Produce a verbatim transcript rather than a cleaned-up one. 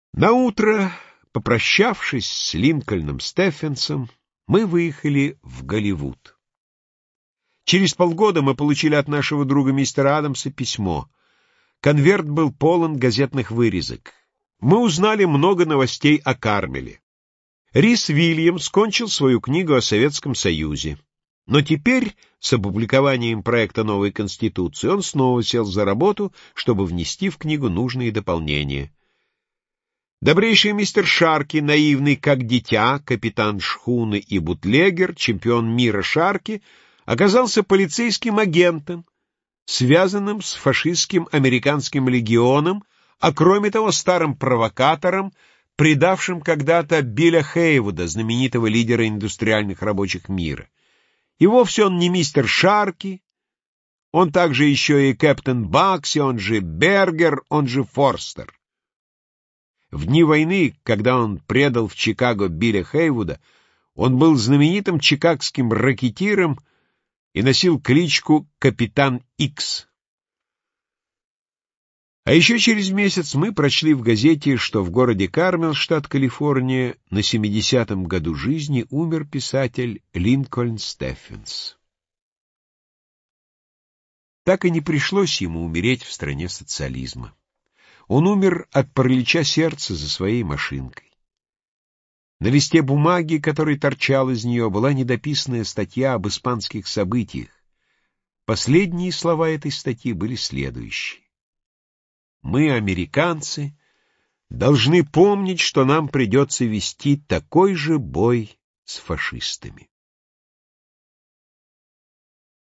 Наутро, попрощавшись с Линкольном Стефенсом, мы выехали в Голливуд. Через полгода мы получили от нашего друга мистера Адамса письмо. Конверт был полон газетных вырезок. Мы узнали много новостей о Кармеле. Рис Уильямс кончил свою книгу о Советском Союзе. Но теперь, с опубликованием проекта новой Конституции, он снова сел за работу, чтобы внести в книгу нужные дополнения. Добрейший мистер Шарки, наивный как дитя, капитан шхуны и бутлегер, чемпион мира Шарки, оказался полицейским агентом, связанным с фашистским американским легионом, а кроме того старым провокатором, предавшим когда-то Билля Хейвуда, знаменитого лидера индустриальных рабочих мира. И вовсе он не мистер Шарки, он также еще и капитан Бакси, он же Бергер, он же Форстер. В дни войны, когда он предал в Чикаго Билля Хейвуда, он был знаменитым чикагским ракетиром и носил кличку «Капитан Икс». А еще через месяц мы прочли в газете, что в городе Кармел, штат Калифорния, на семидесятом году жизни умер писатель Линкольн Стефенс. Так и не пришлось ему умереть в стране социализма. Он умер от паралича сердца за своей машинкой. На листе бумаги, который торчал из нее, была недописанная статья об испанских событиях. Последние слова этой статьи были следующие. «Мы, американцы, должны помнить, что нам придется вести такой же бой с фашистами».